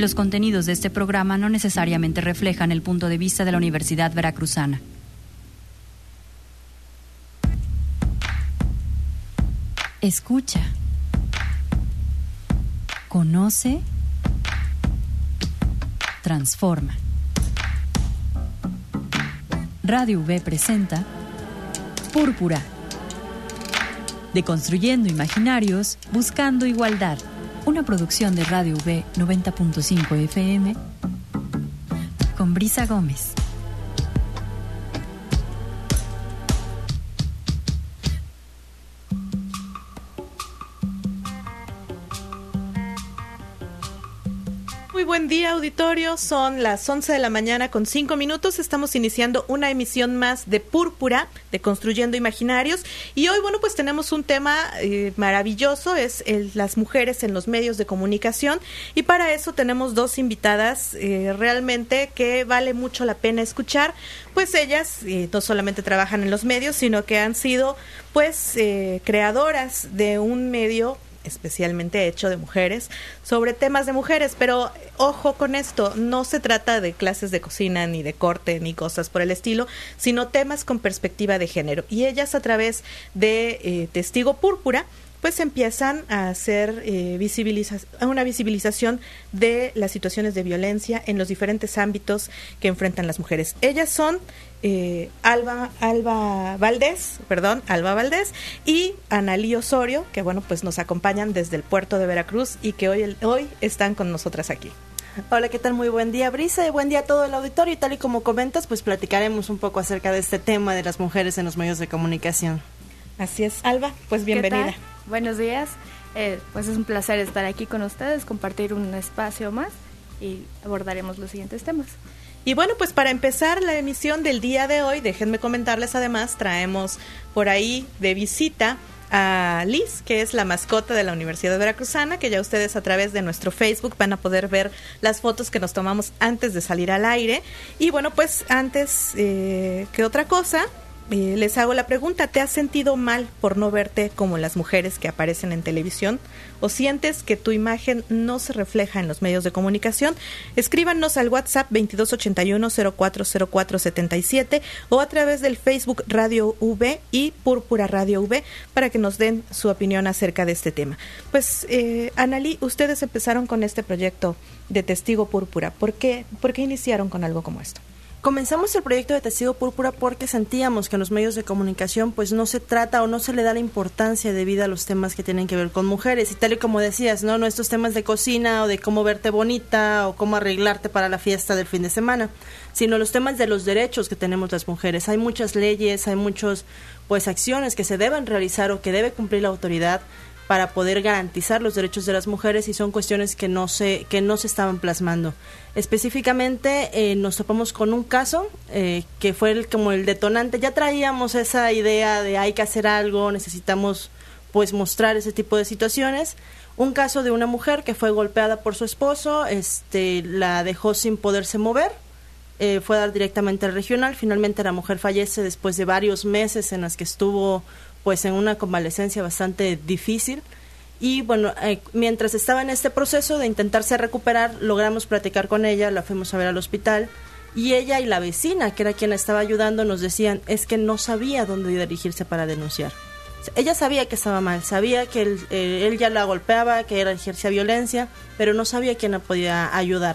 Los contenidos de este programa no necesariamente reflejan el punto de vista de la Universidad Veracruzana. Escucha. Conoce. Transforma. Radio V presenta Púrpura. Deconstruyendo imaginarios, buscando igualdad. Una producción de Radio V 90.5 FM con Brisa Gómez. Muy buen día, auditorio. Son las 11 de la mañana con 5 minutos. Estamos iniciando una emisión más de Púrpura, de Construyendo Imaginarios. Y hoy, bueno, pues tenemos un tema maravilloso, es las mujeres en los medios de comunicación. Y para eso tenemos dos invitadas realmente que vale mucho la pena escuchar. Pues ellas no solamente trabajan en los medios, sino que han sido pues creadoras de un medio especialmente hecho de mujeres, sobre temas de mujeres, pero ojo con esto, no se trata de clases de cocina, ni de corte, ni cosas por el estilo, sino temas con perspectiva de género. Y ellas a través de Testigo Púrpura, pues empiezan a hacer una visibilización de las situaciones de violencia en los diferentes ámbitos que enfrentan las mujeres. Ellas son Alba Valdés y Analí Osorio, que bueno, pues nos acompañan desde el puerto de Veracruz y que hoy están con nosotras aquí. Hola, ¿qué tal? Muy buen día, Brisa, y buen día a todo el auditorio. Y tal y como comentas, pues platicaremos un poco acerca de este tema de las mujeres en los medios de comunicación. Así es, Alba, pues bienvenida. Buenos días, pues es un placer estar aquí con ustedes, compartir un espacio más y abordaremos los siguientes temas. Y bueno, pues para empezar la emisión del día de hoy, déjenme comentarles además, traemos por ahí de visita a Liz, que es la mascota de la Universidad Veracruzana, que ya ustedes a través de nuestro Facebook van a poder ver las fotos que nos tomamos antes de salir al aire. Y bueno, pues antes que otra cosa, les hago la pregunta, ¿te has sentido mal por no verte como las mujeres que aparecen en televisión? ¿O sientes que tu imagen no se refleja en los medios de comunicación? Escríbanos al WhatsApp 2281-040477 o a través del Facebook Radio V y Púrpura Radio V para que nos den su opinión acerca de este tema. Pues, Analí, ustedes empezaron con este proyecto de Testigo Púrpura. ¿Por qué iniciaron con algo como esto? Comenzamos el proyecto de Testigo Púrpura porque sentíamos que en los medios de comunicación pues no se trata o no se le da la importancia debida a los temas que tienen que ver con mujeres. Y tal y como decías, no estos temas de cocina o de cómo verte bonita o cómo arreglarte para la fiesta del fin de semana, sino los temas de los derechos que tenemos las mujeres. Hay muchas leyes, hay muchas pues acciones que se deben realizar o que debe cumplir la autoridad para poder garantizar los derechos de las mujeres, y son cuestiones que no se estaban plasmando. Específicamente nos topamos con un caso que fue como el detonante. Ya traíamos esa idea de hay que hacer algo, necesitamos pues mostrar ese tipo de situaciones. Un caso de una mujer que fue golpeada por su esposo, la dejó sin poderse mover, fue a dar directamente al regional. Finalmente la mujer fallece después de varios meses en las que estuvo pues en una convalecencia bastante difícil. Y bueno, mientras estaba en este proceso de intentarse recuperar, logramos platicar con ella, la fuimos a ver al hospital, y ella y la vecina, que era quien la estaba ayudando, nos decían, es que no sabía dónde dirigirse para denunciar. O sea, ella sabía que estaba mal, sabía que él ya la golpeaba, que ejercía violencia, pero no sabía quién la podía ayudar.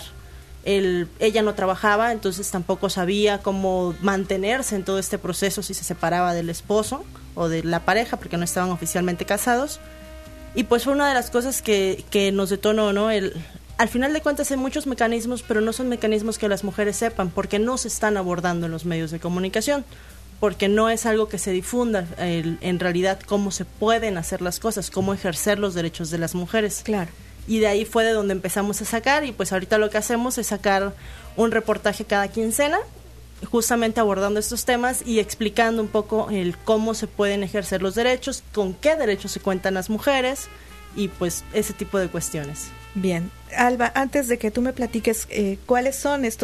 Ella no trabajaba, entonces tampoco sabía cómo mantenerse en todo este proceso si se separaba del esposo o de la pareja, porque no estaban oficialmente casados. Y pues fue una de las cosas que nos detonó, ¿no? Al final de cuentas hay muchos mecanismos, pero no son mecanismos que las mujeres sepan, porque no se están abordando en los medios de comunicación, porque no es algo que se difunda en realidad cómo se pueden hacer las cosas, cómo ejercer los derechos de las mujeres. Claro. Y de ahí fue de donde empezamos a sacar, y pues ahorita lo que hacemos es sacar un reportaje cada quincena, justamente abordando estos temas y explicando un poco cómo se pueden ejercer los derechos, con qué derechos se cuentan las mujeres y pues ese tipo de cuestiones. Bien, Alba, antes de que tú me platiques cuáles son estos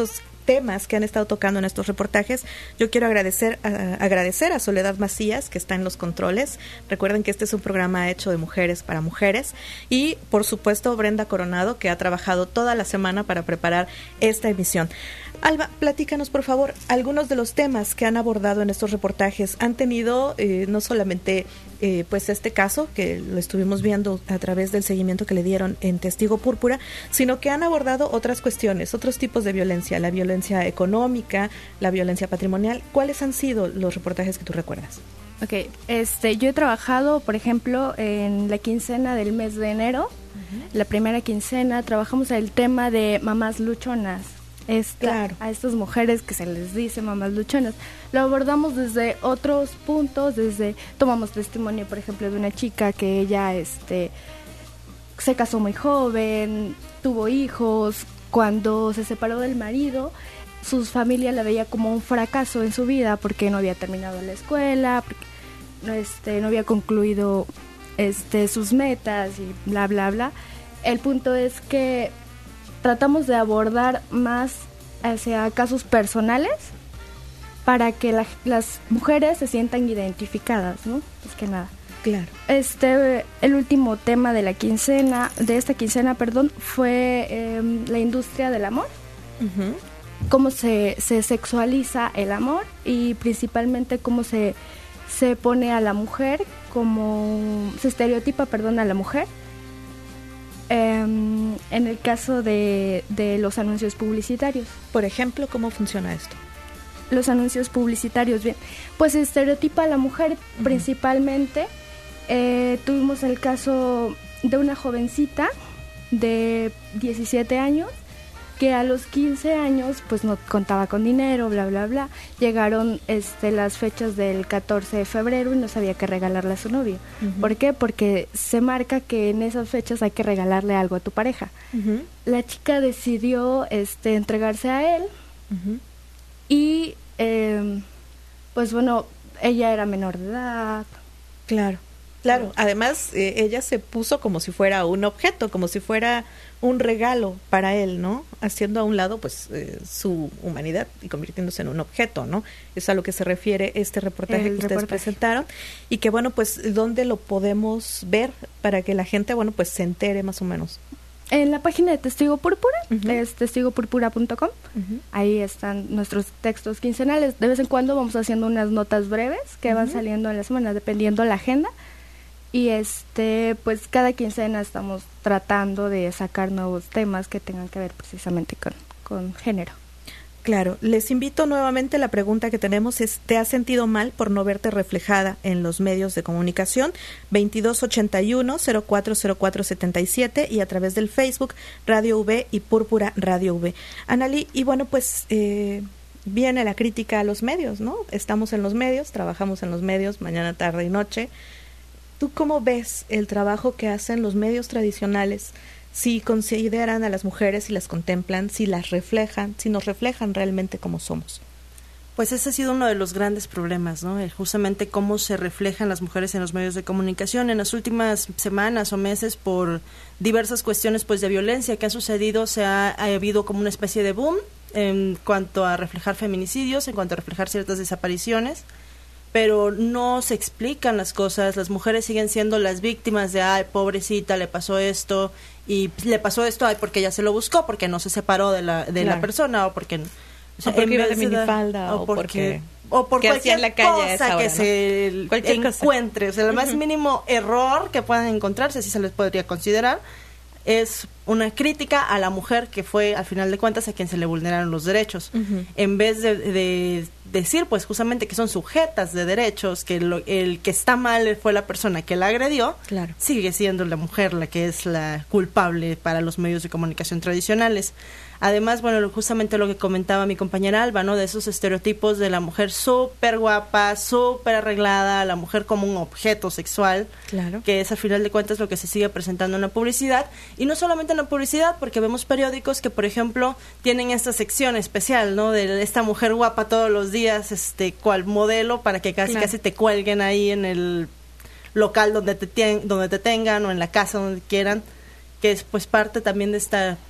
temas que han estado tocando en estos reportajes. Yo quiero agradecer a Soledad Macías, que está en los controles. Recuerden que este es un programa hecho de mujeres para mujeres. Y, por supuesto, Brenda Coronado, que ha trabajado toda la semana para preparar esta emisión. Alba, platícanos, por favor, algunos de los temas que han abordado en estos reportajes. Han tenido no solamente pues este caso, que lo estuvimos viendo a través del seguimiento que le dieron en Testigo Púrpura, sino que han abordado otras cuestiones, otros tipos de violencia, la violencia económica, la violencia patrimonial. ¿Cuáles han sido los reportajes que tú recuerdas? Ok, yo he trabajado, por ejemplo, en la quincena del mes de enero, la primera quincena, trabajamos el tema de mamás luchonas. Claro. A estas mujeres que se les dice mamás luchonas. Lo abordamos desde otros puntos, tomamos testimonio, por ejemplo, de una chica que ella se casó muy joven, tuvo hijos, cuando se separó del marido, su familia la veía como un fracaso en su vida porque no había terminado la escuela, porque no había concluido sus metas y bla, bla, bla. El punto es que tratamos de abordar más hacia casos personales para que las mujeres se sientan identificadas, ¿no? Es que nada. Claro. El último tema de esta quincena, fue la industria del amor. Uh-huh. Cómo se sexualiza el amor y principalmente cómo se pone a la mujer, se estereotipa, a la mujer. En el caso de los anuncios publicitarios. Por ejemplo, ¿cómo funciona esto? Los anuncios publicitarios, bien, pues se estereotipa a la mujer principalmente. Tuvimos el caso de una jovencita de 17 años que a los 15 años pues no contaba con dinero, bla, bla, bla. Llegaron las fechas del 14 de febrero y no sabía qué regalarle a su novio. Uh-huh. ¿Por qué? Porque se marca que en esas fechas hay que regalarle algo a tu pareja. Uh-huh. La chica decidió entregarse a él. Uh-huh. Y pues bueno, ella era menor de edad. Claro, además ella se puso como si fuera un objeto, como si fuera un regalo para él, ¿no? Haciendo a un lado pues su humanidad y convirtiéndose en un objeto, ¿no? Es a lo que se refiere este reportaje que ustedes presentaron. Y que bueno, pues ¿dónde lo podemos ver para que la gente, bueno, pues se entere más o menos? En la página de Testigo Púrpura, es testigopurpura.com. Ahí están nuestros textos quincenales. De vez en cuando vamos haciendo unas notas breves que van saliendo en la semana, dependiendo la agenda. Y pues cada quincena estamos tratando de sacar nuevos temas que tengan que ver precisamente con género. Claro, les invito nuevamente, la pregunta que tenemos es, ¿te has sentido mal por no verte reflejada en los medios de comunicación? 2281-040477 y a través del Facebook Radio V y Púrpura Radio V. Analí, y bueno, pues viene la crítica a los medios, ¿no? Estamos en los medios, trabajamos en los medios mañana, tarde y noche. ¿Tú cómo ves el trabajo que hacen los medios tradicionales? Si consideran a las mujeres, si las contemplan, si las reflejan, si nos reflejan realmente como somos. Pues ese ha sido uno de los grandes problemas, ¿no? Justamente cómo se reflejan las mujeres en los medios de comunicación. En las últimas semanas o meses, por diversas cuestiones pues de violencia que ha sucedido, ha habido como una especie de boom en cuanto a reflejar feminicidios, en cuanto a reflejar ciertas desapariciones, pero no se explican las cosas. Las mujeres siguen siendo las víctimas de, ay, pobrecita, le pasó esto, y le pasó esto, ay, porque ella se lo buscó, porque no se separó de la persona, o porque... O sea, porque iba de minifalda, o porque cualquier en la calle cosa que se encuentre. O sea, el más mínimo error que puedan encontrarse, así se les podría considerar, es una crítica a la mujer que fue, al final de cuentas, a quien se le vulneraron los derechos. En vez de decir, pues, justamente que son sujetas de derechos, que el que está mal fue la persona que la agredió, claro, sigue siendo la mujer la que es la culpable para los medios de comunicación tradicionales. Además, bueno, justamente lo que comentaba mi compañera Alba, ¿no? De esos estereotipos de la mujer súper guapa, súper arreglada, la mujer como un objeto sexual, claro, que es, al final de cuentas, lo que se sigue presentando en la publicidad. Y no solamente en la publicidad, porque vemos periódicos que, por ejemplo, tienen esta sección especial, ¿no? De esta mujer guapa todos los días, cual modelo, para que casi te cuelguen ahí en el local donde te tengan, o en la casa donde quieran, que es pues parte también de esta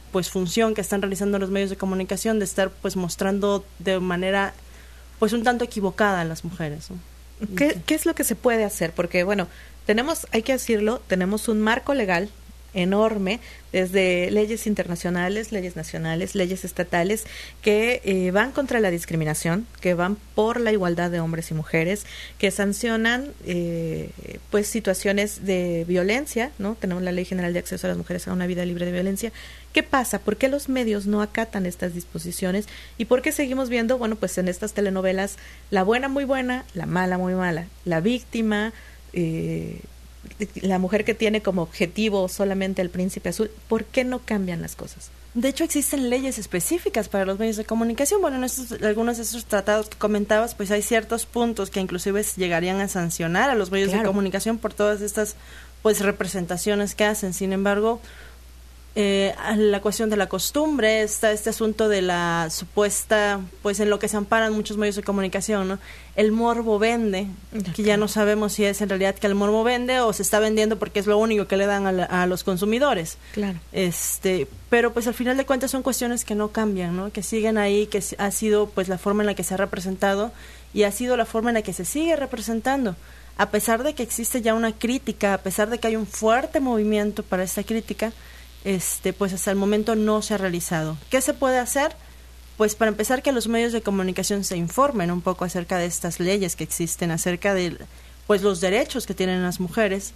pues función que están realizando los medios de comunicación de estar pues mostrando de manera pues un tanto equivocada a las mujeres, ¿no? ¿Qué es lo que se puede hacer? Porque bueno, hay que decirlo, tenemos un marco legal enorme, desde leyes internacionales, leyes nacionales, leyes estatales, que van contra la discriminación, que van por la igualdad de hombres y mujeres, que sancionan pues situaciones de violencia, ¿no? Tenemos la Ley General de Acceso a las Mujeres a una Vida Libre de Violencia. ¿Qué pasa? ¿Por qué los medios no acatan estas disposiciones? ¿Y por qué seguimos viendo, bueno, pues en estas telenovelas, la buena muy buena, la mala muy mala, la víctima, la mujer que tiene como objetivo solamente el príncipe azul? ¿Por qué no cambian las cosas? De hecho, existen leyes específicas para los medios de comunicación. Bueno, en algunos de esos tratados que comentabas, pues hay ciertos puntos que inclusive llegarían a sancionar a los medios de comunicación por todas estas pues representaciones que hacen. Sin embargo, la cuestión de la costumbre, este asunto de la supuesta, pues en lo que se amparan muchos medios de comunicación, ¿no? El morbo vende, que ya no sabemos si es en realidad que el morbo vende o se está vendiendo porque es lo único que le dan a los consumidores. Claro. Pero pues al final de cuentas son cuestiones que no cambian, ¿no? Que siguen ahí, que ha sido pues la forma en la que se ha representado y ha sido la forma en la que se sigue representando. A pesar de que existe ya una crítica, a pesar de que hay un fuerte movimiento para esta crítica, pues hasta el momento no se ha realizado. ¿Qué se puede hacer? Pues para empezar, que los medios de comunicación se informen un poco acerca de estas leyes que existen, acerca de pues los derechos que tienen las mujeres,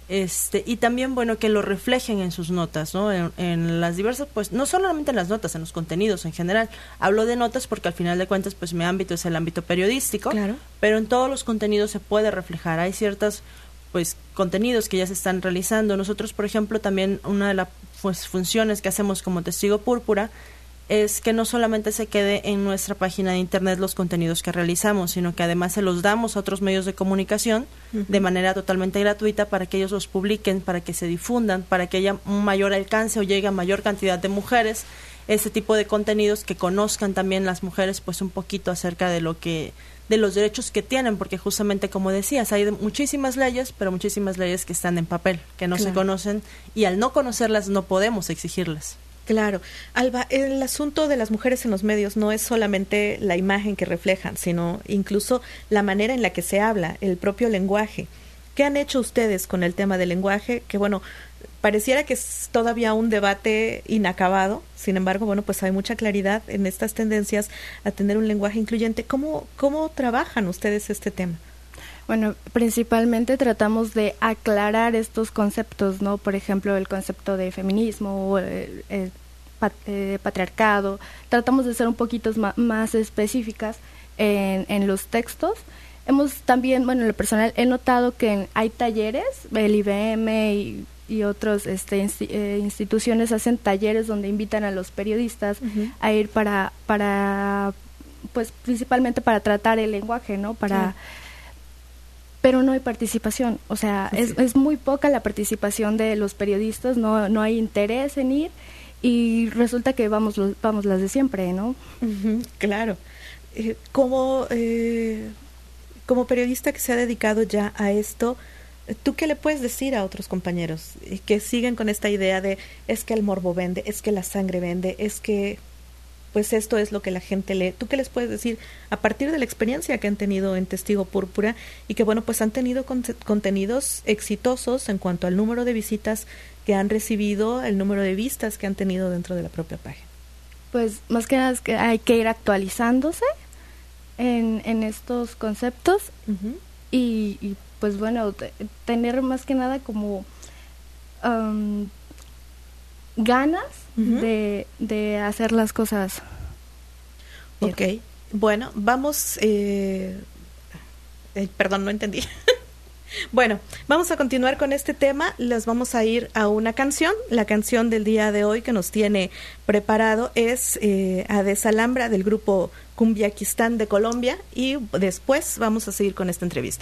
y también, bueno, que lo reflejen en sus notas, ¿no? En las diversas, pues no solamente en las notas, en los contenidos en general. Hablo de notas porque al final de cuentas, pues mi ámbito es el ámbito periodístico, claro, pero en todos los contenidos se puede reflejar. Hay ciertas pues contenidos que ya se están realizando. Nosotros, por ejemplo, también una de las funciones que hacemos como Testigo Púrpura es que no solamente se quede en nuestra página de internet los contenidos que realizamos, sino que además se los damos a otros medios de comunicación de manera totalmente gratuita para que ellos los publiquen, para que se difundan, para que haya un mayor alcance o llegue a mayor cantidad de mujeres ese tipo de contenidos, que conozcan también las mujeres pues un poquito acerca de los derechos que tienen, porque justamente como decías, hay muchísimas leyes, pero muchísimas leyes que están en papel, que no se conocen, y al no conocerlas no podemos exigirlas. Claro. Alba, el asunto de las mujeres en los medios no es solamente la imagen que reflejan, sino incluso la manera en la que se habla, el propio lenguaje. ¿Qué han hecho ustedes con el tema del lenguaje? Que bueno, pareciera que es todavía un debate inacabado, sin embargo, bueno, pues hay mucha claridad en estas tendencias a tener un lenguaje incluyente. ¿Cómo trabajan ustedes este tema? Bueno, principalmente tratamos de aclarar estos conceptos, ¿no? Por ejemplo, el concepto de feminismo, patriarcado. Tratamos de ser un poquito más específicas en los textos. Hemos también, bueno, en lo personal, he notado que hay talleres, el IBM y otros instituciones hacen talleres donde invitan a los periodistas a ir para pues principalmente para tratar el lenguaje, ¿no? Pero no hay participación, o sea, es muy poca la participación de los periodistas, no hay interés en ir, y resulta que vamos las de siempre, ¿no? Claro. Como periodista que se ha dedicado ya a esto, ¿tú qué le puedes decir a otros compañeros que siguen con esta idea de es que el morbo vende, es que la sangre vende, es que pues esto es lo que la gente lee? ¿Tú qué les puedes decir a partir de la experiencia que han tenido en Testigo Púrpura y que bueno, pues han tenido contenidos exitosos en cuanto al número de visitas que han recibido, el número de vistas que han tenido dentro de la propia página? Pues más que nada es que hay que ir actualizándose en estos conceptos y pues bueno, tener más que nada como ganas de hacer las cosas bien. Ok, bueno, vamos, perdón, no entendí. Bueno, vamos a continuar con este tema. Les vamos a ir a una canción. La canción del día de hoy que nos tiene preparado es a Desalambra, del grupo Cumbiaquistán de Colombia, y después vamos a seguir con esta entrevista.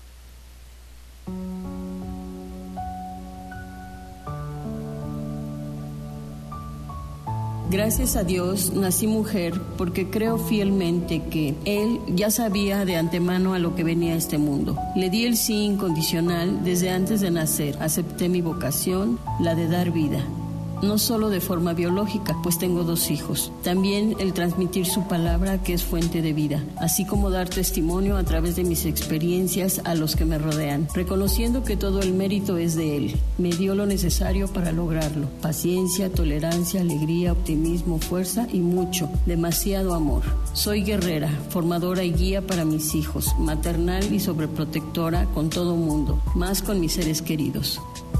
Gracias a Dios nací mujer, porque creo fielmente que Él ya sabía de antemano a lo que venía a este mundo. Le di el sí incondicional desde antes de nacer. Acepté mi vocación, la de dar vida. no solo de forma biológica, pues tengo 2 hijos. También el transmitir su palabra, que es fuente de vida, así como dar testimonio a través de mis experiencias a los que me rodean, reconociendo que todo el mérito es de él. Me dio lo necesario para lograrlo: paciencia, tolerancia, alegría, optimismo, fuerza y mucho, demasiado amor. Soy guerrera, formadora y guía para mis hijos, maternal y sobreprotectora con todo mundo, más con mis seres queridos.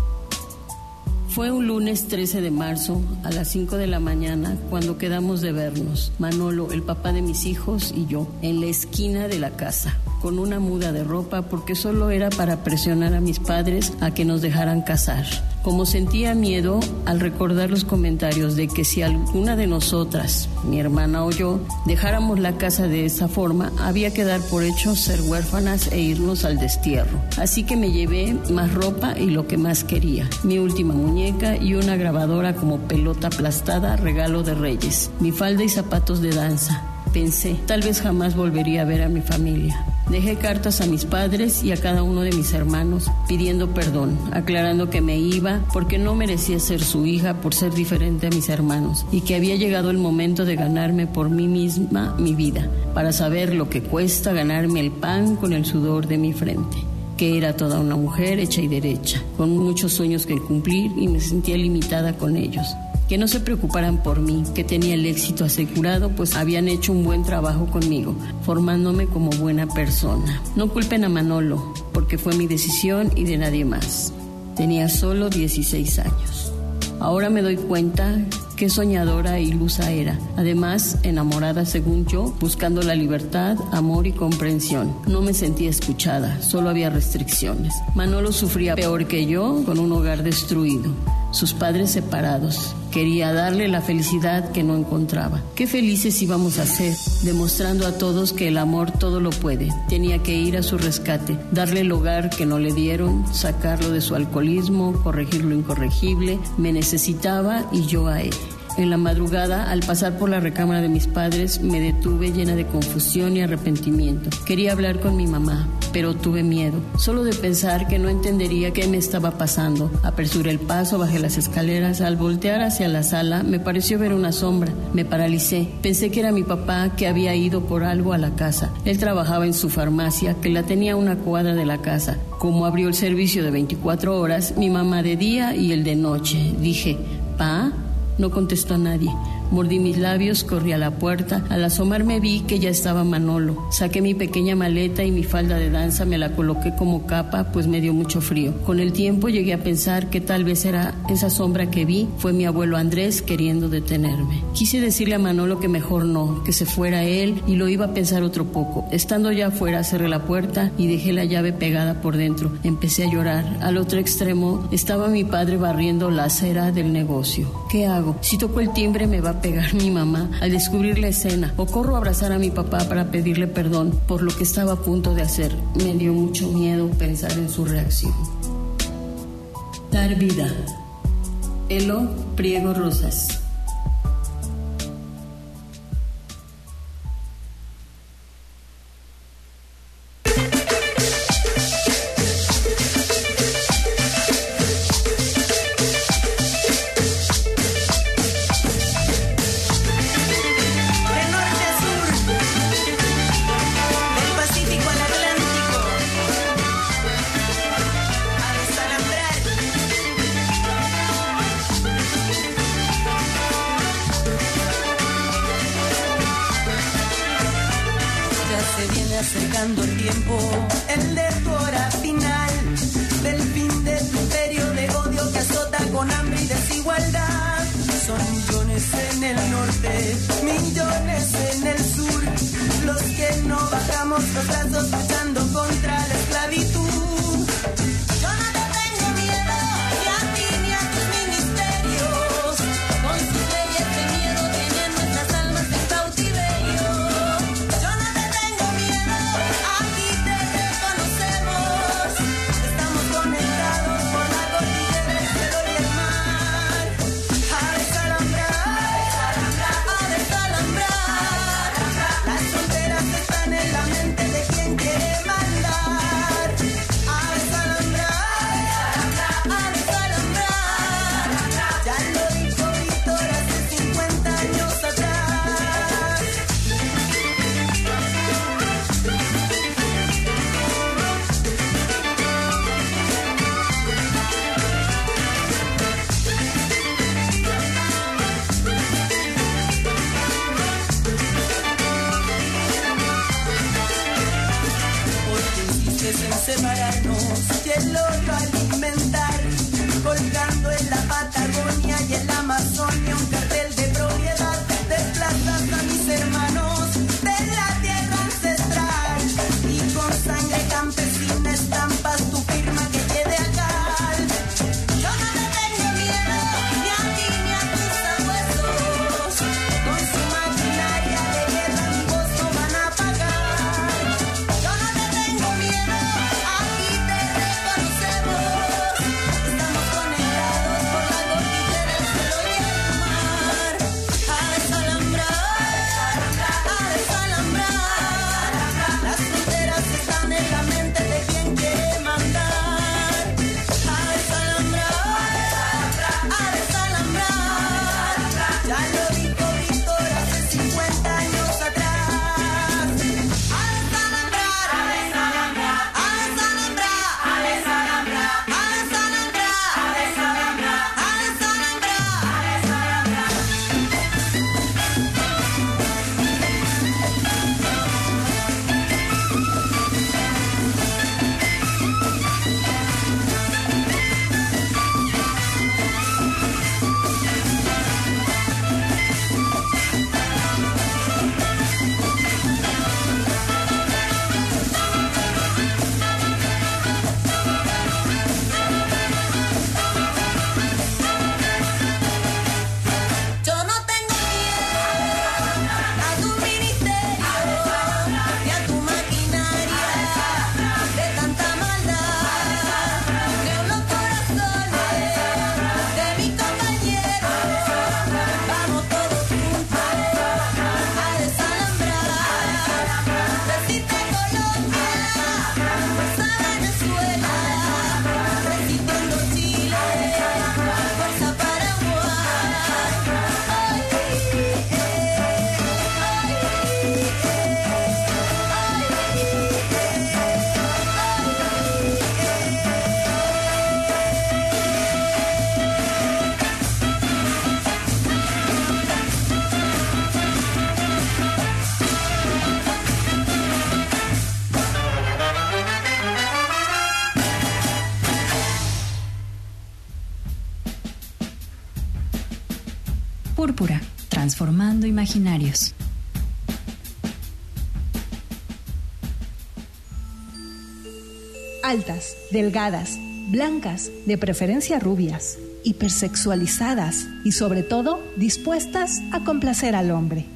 Fue un lunes 13 de marzo a las 5 de la mañana cuando quedamos de vernos, Manolo, el papá de mis hijos, y yo, en la esquina de la casa, con una muda de ropa porque solo era para presionar a mis padres a que nos dejaran casar. Como sentía miedo al recordar los comentarios de que si alguna de nosotras, mi hermana o yo, dejáramos la casa de esa forma, había que dar por hecho ser huérfanas e irnos al destierro. Así que me llevé más ropa y lo que más quería: mi última muñeca y una grabadora como pelota aplastada, regalo de Reyes, mi falda y zapatos de danza. Pensé, tal vez jamás volvería a ver a mi familia. Dejé cartas a mis padres y a cada uno de mis hermanos pidiendo perdón, aclarando que me iba porque no merecía ser su hija por ser diferente a mis hermanos y que había llegado el momento de ganarme por mí misma mi vida, para saber lo que cuesta ganarme el pan con el sudor de mi frente. Que era toda una mujer hecha y derecha, con muchos sueños que cumplir y me sentía limitada con ellos. Que no se preocuparan por mí, que tenía el éxito asegurado, pues habían hecho un buen trabajo conmigo, formándome como buena persona. No culpen a Manolo, porque fue mi decisión y de nadie más. Tenía solo 16 años. Ahora me doy cuenta qué soñadora e ilusa era. Además, enamorada según yo, buscando la libertad, amor y comprensión. No me sentía escuchada, solo había restricciones. Manolo sufría peor que yo, con un hogar destruido, sus padres separados. Quería darle la felicidad que no encontraba. Qué felices íbamos a ser, demostrando a todos que el amor todo lo puede. Tenía que ir a su rescate, darle el hogar que no le dieron, sacarlo de su alcoholismo, corregir lo incorregible. Me necesitaba y yo a él. En la madrugada, al pasar por la recámara de mis padres, me detuve llena de confusión y arrepentimiento. Quería hablar con mi mamá, pero tuve miedo, solo de pensar que no entendería qué me estaba pasando. Apresuré el paso, bajé las escaleras. Al voltear hacia la sala, me pareció ver una sombra. Me paralicé. Pensé que era mi papá, que había ido por algo a la casa. Él trabajaba en su farmacia, que la tenía a una cuadra de la casa. Como abrió el servicio de 24 horas, mi mamá de día y él de noche. Dije, ¿pa? No contestó nadie. Mordí mis labios, corrí a la puerta. Al asomarme vi que ya estaba Manolo. Saqué mi pequeña maleta y mi falda de danza, me la coloqué como capa, pues me dio mucho frío. Con el tiempo llegué a pensar que tal vez era esa sombra que vi, fue mi abuelo Andrés queriendo detenerme. Quise decirle a Manolo que mejor no, que se fuera él, y lo iba a pensar otro poco. Estando ya afuera, cerré la puerta y dejé la llave pegada por dentro. Empecé a llorar. Al otro extremo estaba mi padre barriendo la acera del negocio. ¿Qué hago? Si toco el timbre me va a pegar mi mamá al descubrir la escena, o corro a abrazar a mi papá para pedirle perdón por lo que estaba a punto de hacer. Me dio mucho miedo pensar en su reacción. Dar vida. Elo Priego Rosas. Acercando el tiempo, el de tu hora final, del fin de tu imperio de odio que azota con hambre y desigualdad. Son millones en el norte, millones en el sur, los que no bajamos los brazos luchando contra la esclavitud. Yo no te tengo miedo, ni a ti ni a tus ministerios, con sus leyes de miedo tienen nuestras almas en cautiverio. Yo no te tengo miedo, aquí te reconocemos, estamos conectados por la cordillera, el cielo y el mar. A desalambrar, las fronteras están en la mente de quien quiere más. separarnos y el odio alimentar, colgando en la Patagonia y en la Amazonia un cartel de propiedad. Desplazas a mis hermanos de la tierra ancestral y con sangre campesina estampas tu firma que quede acá. Yo no te tengo miedo ni a ti ni a tus abuelos, con su maquinaria de guerra mi voz no van a apagar. Yo no te tengo miedo, aquí te reconocemos, estamos conectados por la cordillera, el cielo y el mar. A desalambrar, las fronteras están en la mente de quien quiere mandar. A desalambrar, ya lo dijo Víctor hace 50 años atrás. A desalambrar, a desalambrar, a desalambrar, a desalambrar, a desalambrar, a desalambrar, a desalambrar. Yo no tengo miedo a tu ministerio ni a tu maquinaria de tanta maldad. Creo los corazones de mis compañeros, vamos todos juntos a desalambrar. Resiste Colombia, fuerza Venezuela, resistiendo Chile, fuerza Paraguay. Púrpura, transformando imaginarios. Altas, delgadas, blancas, de preferencia rubias, hipersexualizadas y sobre todo dispuestas a complacer al hombre.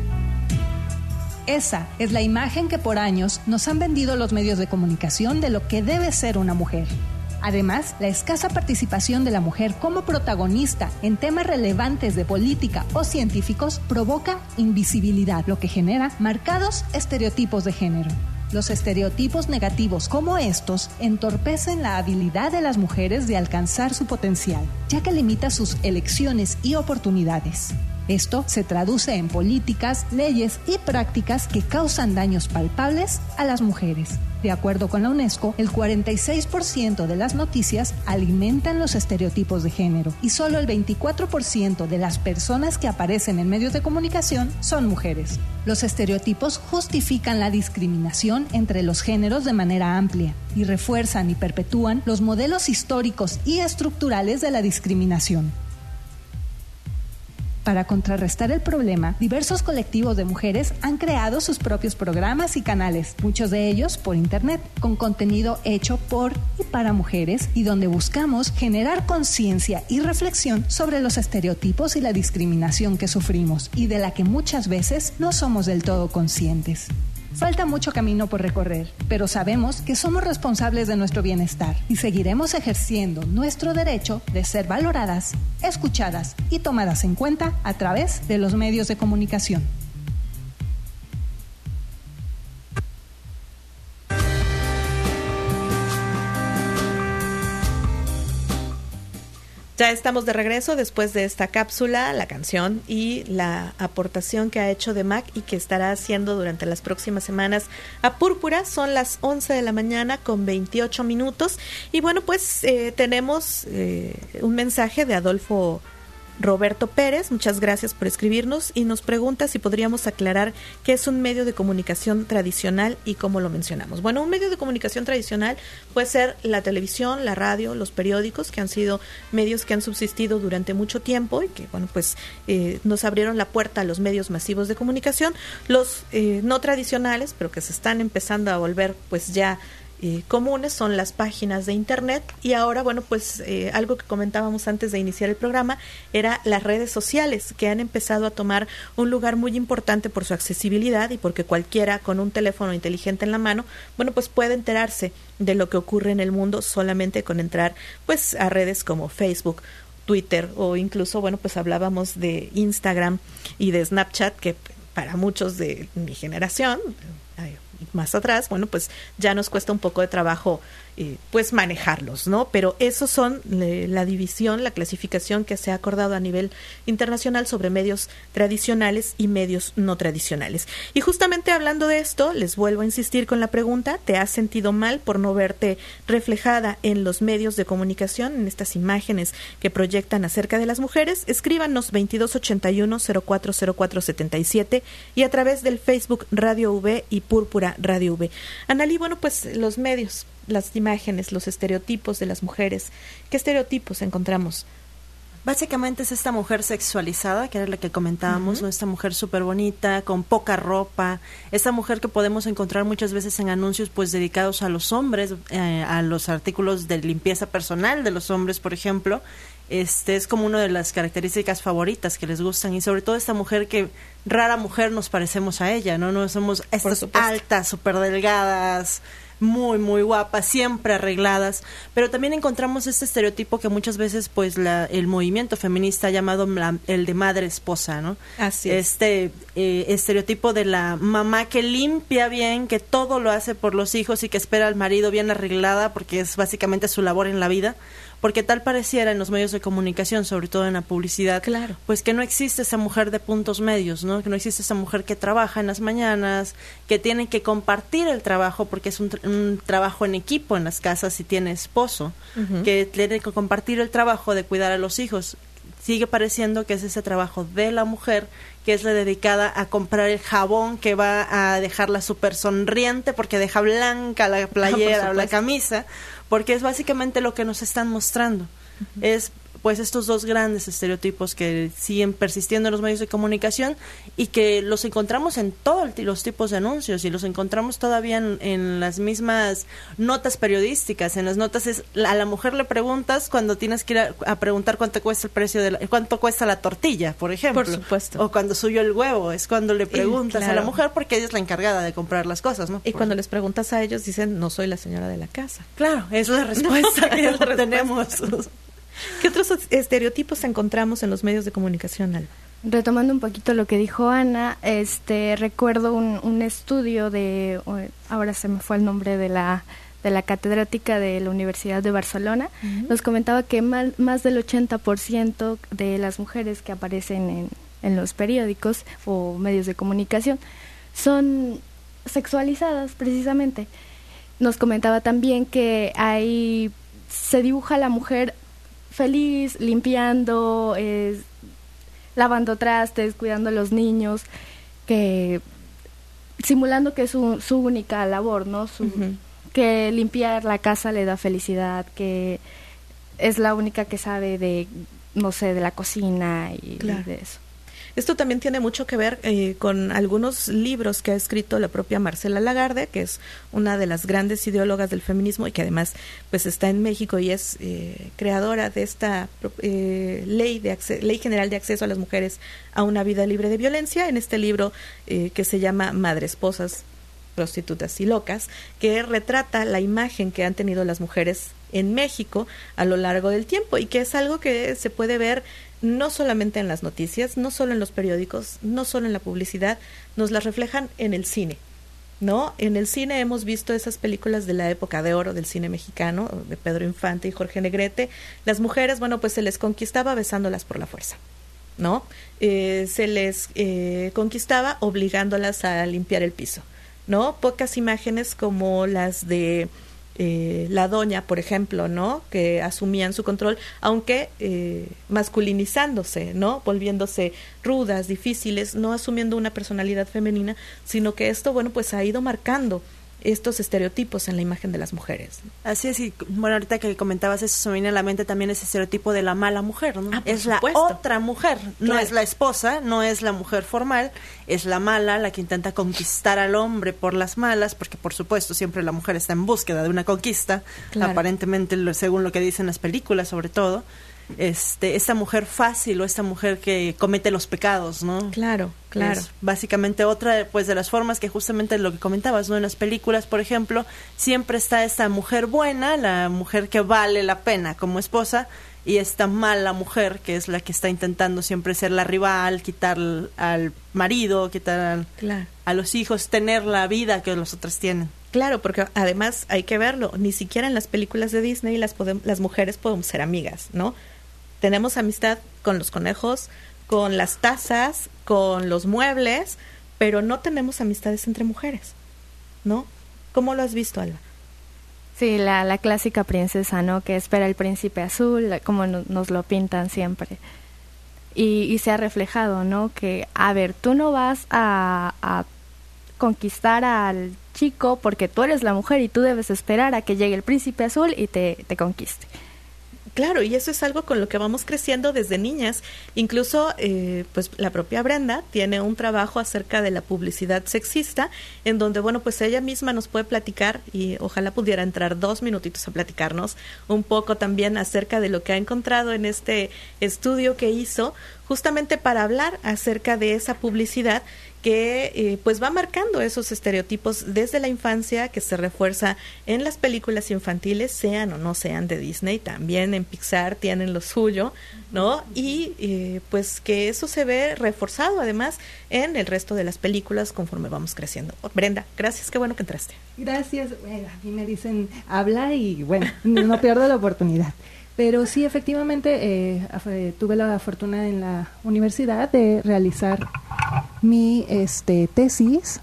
Esa es la imagen que por años nos han vendido los medios de comunicación de lo que debe ser una mujer. Además, la escasa participación de la mujer como protagonista en temas relevantes de política o científicos provoca invisibilidad, lo que genera marcados estereotipos de género. Los estereotipos negativos como estos entorpecen la habilidad de las mujeres de alcanzar su potencial, ya que limita sus elecciones y oportunidades. Esto se traduce en políticas, leyes y prácticas que causan daños palpables a las mujeres. De acuerdo con la UNESCO, el 46% de las noticias alimentan los estereotipos de género y solo el 24% de las personas que aparecen en medios de comunicación son mujeres. Los estereotipos justifican la discriminación entre los géneros de manera amplia y refuerzan y perpetúan los modelos históricos y estructurales de la discriminación. Para contrarrestar el problema, diversos colectivos de mujeres han creado sus propios programas y canales, muchos de ellos por internet, con contenido hecho por y para mujeres y donde buscamos generar conciencia y reflexión sobre los estereotipos y la discriminación que sufrimos y de la que muchas veces no somos del todo conscientes. Falta mucho camino por recorrer, pero sabemos que somos responsables de nuestro bienestar y seguiremos ejerciendo nuestro derecho de ser valoradas, escuchadas y tomadas en cuenta a través de los medios de comunicación. Ya estamos de regreso después de esta cápsula, la canción y la aportación que ha hecho de Mac y que estará haciendo durante las próximas semanas a Púrpura. Son las 11 de la mañana con 28 minutos. Y bueno, pues tenemos un mensaje de Adolfo Roberto Pérez, muchas gracias por escribirnos, y nos pregunta si podríamos aclarar qué es un medio de comunicación tradicional y cómo lo mencionamos. Bueno, un medio de comunicación tradicional puede ser la televisión, la radio, los periódicos, que han sido medios que han subsistido durante mucho tiempo y que, bueno, pues nos abrieron la puerta a los medios masivos de comunicación. Los no tradicionales, pero que se están empezando a volver pues ya comunes, son las páginas de internet. Y ahora, bueno, pues algo que comentábamos antes de iniciar el programa era las redes sociales, que han empezado a tomar un lugar muy importante por su accesibilidad y porque cualquiera con un teléfono inteligente en la mano, bueno, pues puede enterarse de lo que ocurre en el mundo solamente con entrar pues a redes como Facebook, Twitter, o incluso, bueno, pues hablábamos de Instagram y de Snapchat, que para muchos de mi generación, más atrás, bueno, pues ya nos cuesta un poco de trabajo pues manejarlos, ¿no? Pero esos son la división, la clasificación que se ha acordado a nivel internacional sobre medios tradicionales y medios no tradicionales. Y justamente hablando de esto, les vuelvo a insistir con la pregunta: ¿te has sentido mal por no verte reflejada en los medios de comunicación, en estas imágenes que proyectan acerca de las mujeres? Escríbanos 2281-040477 y a través del Facebook Radio V y Púrpura Radio V. Analí, bueno, pues los medios, las imágenes, los estereotipos de las mujeres, ¿qué estereotipos encontramos? Básicamente es esta mujer sexualizada, que era la que comentábamos, ¿no? Esta mujer súper bonita, con poca ropa, esta mujer que podemos encontrar muchas veces en anuncios pues dedicados a los hombres, a los artículos de limpieza personal de los hombres, por ejemplo. Es como una de las características favoritas que les gustan, y sobre todo esta mujer que rara mujer nos parecemos a ella, ¿no? No somos estas altas, súper delgadas, muy, muy guapas, siempre arregladas, pero también encontramos este estereotipo que muchas veces pues el movimiento feminista ha llamado el de madre esposa, ¿no? Así es. Estereotipo de la mamá que limpia bien, que todo lo hace por los hijos y que espera al marido bien arreglada porque es básicamente su labor en la vida. Porque tal pareciera en los medios de comunicación, sobre todo en la publicidad, claro, pues que no existe esa mujer de puntos medios, ¿no? Que no existe esa mujer que trabaja en las mañanas, que tiene que compartir el trabajo, porque es un trabajo en equipo en las casas si tiene esposo, que tiene que compartir el trabajo de cuidar a los hijos. Sigue pareciendo que es ese trabajo de la mujer, que es la dedicada a comprar el jabón que va a dejarla súper sonriente porque deja blanca la playera o la camisa, porque es básicamente lo que nos están mostrando. Es pues estos dos grandes estereotipos que siguen persistiendo en los medios de comunicación y que los encontramos en todos los tipos de anuncios y los encontramos todavía en las mismas notas periodísticas. En las notas a la mujer le preguntas cuando tienes que ir a preguntar cuánto cuesta cuánto cuesta la tortilla, por ejemplo. Por supuesto. O cuando subió el huevo, es cuando le preguntas a la mujer porque ella es la encargada de comprar las cosas, ¿no? Y cuando les preguntas a ellos dicen, no soy la señora de la casa. Claro, es la respuesta que tenemos. ¿Qué otros estereotipos encontramos en los medios de comunicación, Alba? Retomando un poquito lo que dijo Ana, recuerdo un estudio ahora se me fue el nombre de la catedrática de la Universidad de Barcelona, nos comentaba que más del 80% de las mujeres que aparecen en los periódicos o medios de comunicación son sexualizadas precisamente. Nos comentaba también que se dibuja a la mujer feliz, limpiando, lavando trastes, cuidando a los niños, que simulando que es su única labor, ¿no? Que limpiar la casa le da felicidad, que es la única que sabe de la cocina y de eso. Esto también tiene mucho que ver con algunos libros que ha escrito la propia Marcela Lagarde, que es una de las grandes ideólogas del feminismo y que además pues está en México y es creadora de esta Ley General de Acceso a las Mujeres a una Vida Libre de Violencia, en este libro que se llama Madre Esposas, Prostitutas y Locas, que retrata la imagen que han tenido las mujeres en México a lo largo del tiempo y que es algo que se puede ver no solamente en las noticias, no solo en los periódicos, no solo en la publicidad, nos las reflejan en el cine, ¿no? En el cine hemos visto esas películas de la época de oro del cine mexicano, de Pedro Infante y Jorge Negrete. Las mujeres, bueno, pues se les conquistaba besándolas por la fuerza, ¿no? Se les conquistaba obligándolas a limpiar el piso, ¿no? Pocas imágenes como las de la doña, por ejemplo, ¿no? Que asumían su control, aunque masculinizándose, ¿no? Volviéndose rudas, difíciles, no asumiendo una personalidad femenina, sino que esto, bueno, pues ha ido marcando estos estereotipos en la imagen de las mujeres. Así es, y bueno, ahorita que comentabas eso, se me viene a la mente también ese estereotipo de la mala mujer, ¿no? Es la otra mujer, no es la esposa, no es la mujer formal, es la mala, la que intenta conquistar al hombre por las malas, porque por supuesto siempre la mujer está en búsqueda de una conquista, aparentemente según lo que dicen las películas sobre todo, esta mujer fácil o esta mujer que comete los pecados, ¿no? Claro. Es básicamente otra pues de las formas que justamente lo que comentabas, ¿no? En las películas, por ejemplo, siempre está esta mujer buena, la mujer que vale la pena como esposa, y esta mala mujer que es la que está intentando siempre ser la rival, quitar al marido, quitar a los hijos, tener la vida que los otros tienen. Claro, porque además hay que verlo, ni siquiera en las películas de Disney las mujeres podemos ser amigas, ¿no? Tenemos amistad con los conejos, con las tazas, con los muebles, pero no tenemos amistades entre mujeres, ¿no? ¿Cómo lo has visto, Alba? Sí, la clásica princesa, ¿no? Que espera el príncipe azul, como nos lo pintan siempre. Y se ha reflejado, ¿no? Que, a ver, tú no vas a conquistar al chico porque tú eres la mujer y tú debes esperar a que llegue el príncipe azul y te conquiste. Claro, y eso es algo con lo que vamos creciendo desde niñas. Incluso, pues la propia Brenda tiene un trabajo acerca de la publicidad sexista, en donde, bueno, pues ella misma nos puede platicar, y ojalá pudiera entrar 2 minutitos a platicarnos un poco también acerca de lo que ha encontrado en este estudio que hizo, justamente para hablar acerca de esa publicidad que pues va marcando esos estereotipos desde la infancia, que se refuerza en las películas infantiles, sean o no sean de Disney, también en Pixar tienen lo suyo, ¿no? Y pues que eso se ve reforzado además en el resto de las películas conforme vamos creciendo. Brenda, gracias, qué bueno que entraste. Gracias, bueno, a mí me dicen habla y bueno, no pierdo la oportunidad. Pero sí, efectivamente, tuve la fortuna en la universidad de realizar mi tesis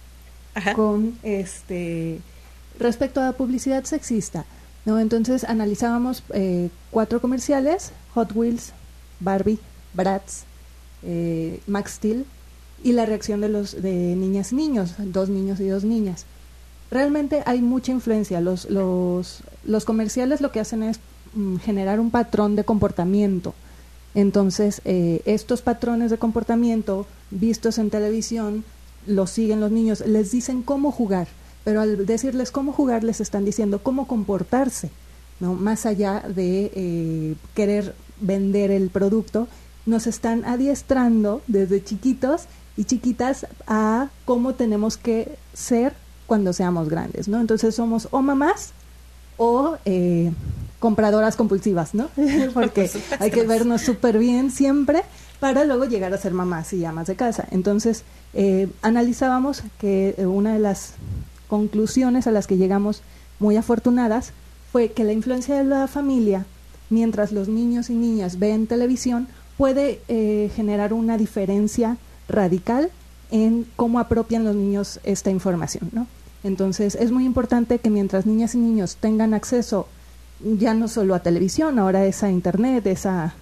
con respecto a publicidad sexista, ¿no? Entonces analizábamos 4 comerciales: Hot Wheels, Barbie, Bratz, Max Steel, y la reacción de niñas y niños, 2 niños y 2 niñas. Realmente hay mucha influencia. Los comerciales lo que hacen es generar un patrón de comportamiento. Entonces, estos patrones de comportamiento vistos en televisión los siguen los niños, les dicen cómo jugar, pero al decirles cómo jugar les están diciendo cómo comportarse, ¿no? Más allá de querer vender el producto, nos están adiestrando desde chiquitos y chiquitas a cómo tenemos que ser cuando seamos grandes, ¿no? Entonces somos o mamás o compradoras compulsivas, ¿no? Porque hay que vernos súper bien siempre para luego llegar a ser mamás y amas de casa. Entonces, analizábamos que una de las conclusiones a las que llegamos muy afortunadas fue que la influencia de la familia, mientras los niños y niñas ven televisión, puede generar una diferencia radical en cómo apropian los niños esta información, ¿no? Entonces, es muy importante que mientras niñas y niños tengan acceso ya no solo a televisión, ahora es a internet, es a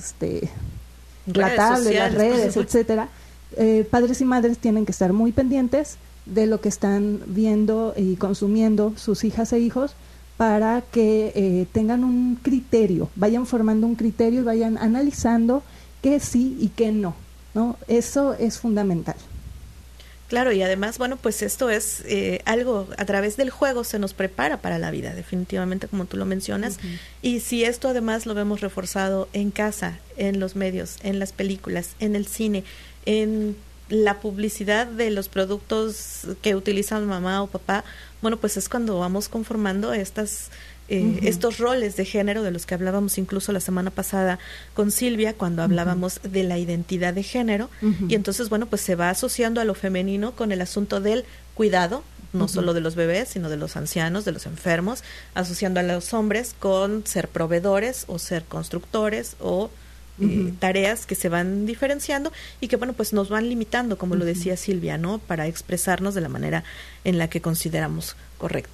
la tablet, las redes, etcétera. Padres y madres tienen que estar muy pendientes de lo que están viendo y consumiendo sus hijas e hijos para que tengan un criterio, vayan formando un criterio y vayan analizando qué sí y qué no, ¿no? Eso es fundamental. Claro, y además, bueno, pues esto es algo, a través del juego se nos prepara para la vida, definitivamente, como tú lo mencionas, y si esto además lo vemos reforzado en casa, en los medios, en las películas, en el cine, en la publicidad de los productos que utilizan mamá o papá, bueno, pues es cuando vamos conformando estos roles de género de los que hablábamos incluso la semana pasada con Silvia, cuando hablábamos de la identidad de género, y entonces, bueno, pues se va asociando a lo femenino con el asunto del cuidado, no solo de los bebés, sino de los ancianos, de los enfermos, asociando a los hombres con ser proveedores o ser constructores o tareas que se van diferenciando y que, bueno, pues nos van limitando, como lo decía Silvia, ¿no? Para expresarnos de la manera en la que consideramos correcta.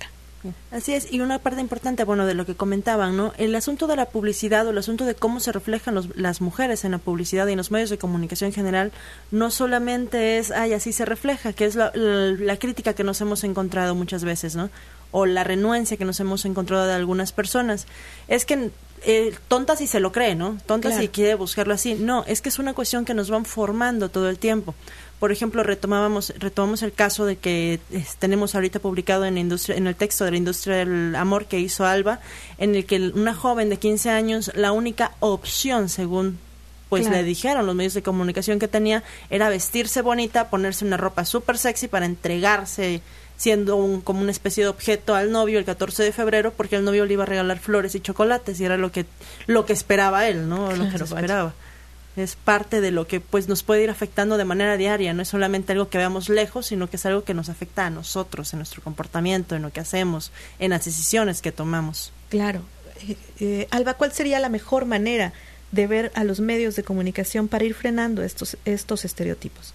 Así es, y una parte importante, bueno, de lo que comentaban, ¿no? El asunto de la publicidad o el asunto de cómo se reflejan las mujeres en la publicidad y en los medios de comunicación en general, no solamente es, así se refleja, que es la crítica que nos hemos encontrado muchas veces, ¿no? O la renuencia que nos hemos encontrado de algunas personas. Es que tonta si se lo cree, ¿no? Tonta si quiere buscarlo así. No, es que es una cuestión que nos van formando todo el tiempo. Por ejemplo, retomamos el caso de que tenemos ahorita publicado en el texto de la industria del amor que hizo Alba, en el que una joven de 15 años, la única opción, según le dijeron los medios de comunicación que tenía, era vestirse bonita, ponerse una ropa súper sexy para entregarse siendo como una especie de objeto al novio el 14 de febrero, porque el novio le iba a regalar flores y chocolates, y era lo que esperaba él, ¿no? Claro, lo que esperaba. Es parte de lo que pues nos puede ir afectando de manera diaria, no es solamente algo que veamos lejos, sino que es algo que nos afecta a nosotros, en nuestro comportamiento, en lo que hacemos, en las decisiones que tomamos. Claro. Alba, ¿cuál sería la mejor manera de ver a los medios de comunicación para ir frenando estos estereotipos?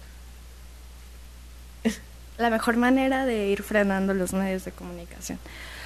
La mejor manera de ir frenando los medios de comunicación.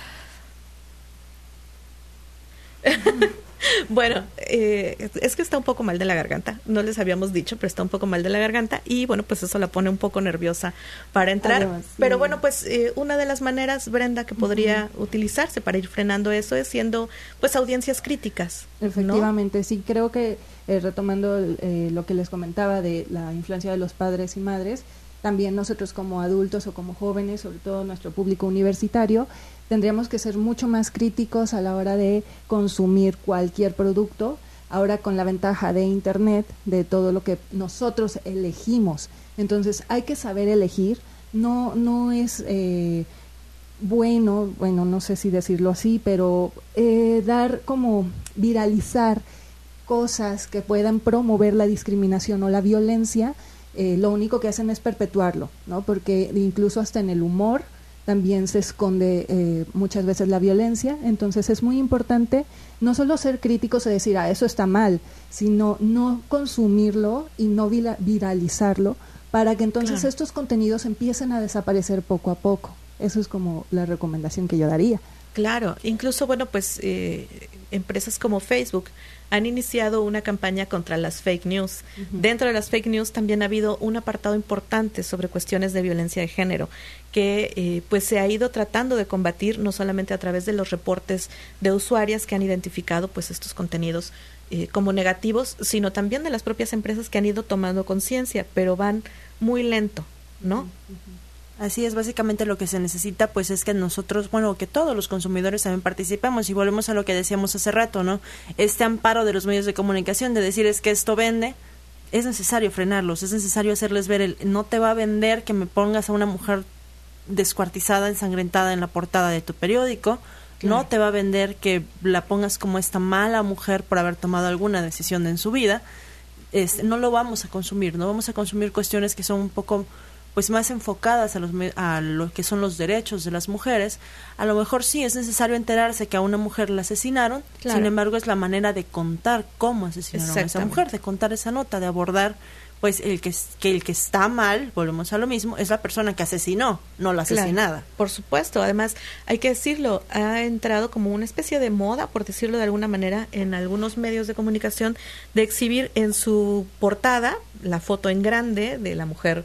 Bueno, es que está un poco mal de la garganta, no les habíamos dicho, pero está un poco mal de la garganta y bueno, pues eso la pone un poco nerviosa para entrar. Además, sí. Pero bueno, pues una de las maneras, Brenda, que podría utilizarse para ir frenando eso es siendo pues audiencias críticas. Efectivamente, ¿no? Sí, creo que retomando lo que les comentaba de la influencia de los padres y madres, también nosotros como adultos o como jóvenes, sobre todo nuestro público universitario, tendríamos que ser mucho más críticos a la hora de consumir cualquier producto, ahora con la ventaja de Internet, de todo lo que nosotros elegimos. Entonces hay que saber elegir, no es bueno, no sé si decirlo así, pero viralizar cosas que puedan promover la discriminación o la violencia, lo único que hacen es perpetuarlo, ¿no? Porque incluso hasta en el humor también se esconde muchas veces la violencia. Entonces es muy importante no solo ser críticos y decir, eso está mal, sino no consumirlo y no viralizarlo para que entonces estos contenidos empiecen a desaparecer poco a poco. Eso es como la recomendación que yo daría. Claro, incluso, bueno, pues empresas como Facebook han iniciado una campaña contra las fake news. Dentro de las fake news también ha habido un apartado importante sobre cuestiones de violencia de género que pues se ha ido tratando de combatir no solamente a través de los reportes de usuarias que han identificado pues estos contenidos como negativos, sino también de las propias empresas que han ido tomando conciencia, pero van muy lento, ¿no? Así es, básicamente lo que se necesita pues es que nosotros, que todos los consumidores también participemos, y volvemos a lo que decíamos hace rato, ¿no? Este amparo de los medios de comunicación de decir es que esto vende, es necesario frenarlos, es necesario hacerles ver no te va a vender que me pongas a una mujer descuartizada, ensangrentada en la portada de tu periódico, no te va a vender que la pongas como esta mala mujer por haber tomado alguna decisión en su vida. No lo vamos a consumir, no vamos a consumir cuestiones que son un poco pues más enfocadas a lo que son los derechos de las mujeres. A lo mejor sí es necesario enterarse que a una mujer la asesinaron, sin embargo es la manera de contar cómo asesinaron a esa mujer, de contar esa nota, de abordar pues el que está mal, volvemos a lo mismo, es la persona que asesinó, no la asesinada. Claro, por supuesto, además hay que decirlo, ha entrado como una especie de moda, por decirlo de alguna manera, en algunos medios de comunicación, de exhibir en su portada la foto en grande de la mujer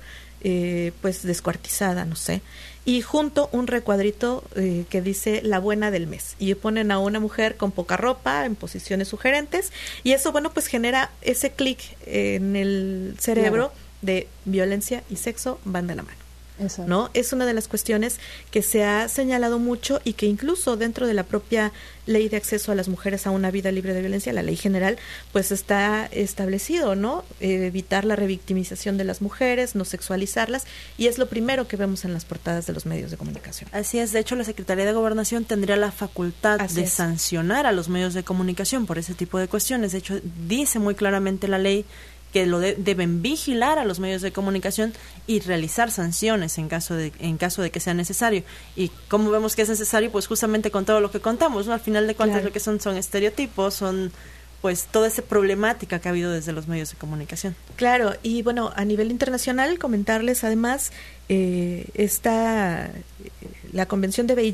pues descuartizada, no sé, y junto un recuadrito que dice la buena del mes, y ponen a una mujer con poca ropa en posiciones sugerentes, y eso pues genera ese clic en el cerebro de violencia y sexo van de la mano. Exacto. ¿No? Es una de las cuestiones que se ha señalado mucho y que incluso dentro de la propia ley de acceso a las mujeres a una vida libre de violencia, la ley general, pues está establecido, ¿no? Evitar la revictimización de las mujeres, no sexualizarlas, y es lo primero que vemos en las portadas de los medios de comunicación. Así es, de hecho la Secretaría de Gobernación tendría la facultad de sancionar a los medios de comunicación por ese tipo de cuestiones. De hecho, dice muy claramente la ley que deben vigilar a los medios de comunicación y realizar sanciones en caso de que sea necesario. Y como vemos que es necesario, pues justamente con todo lo que contamos, ¿no? Al final de cuentas lo que son estereotipos, son pues toda esa problemática que ha habido desde los medios de comunicación. Claro, y a nivel internacional comentarles además está la Convención de Beijing,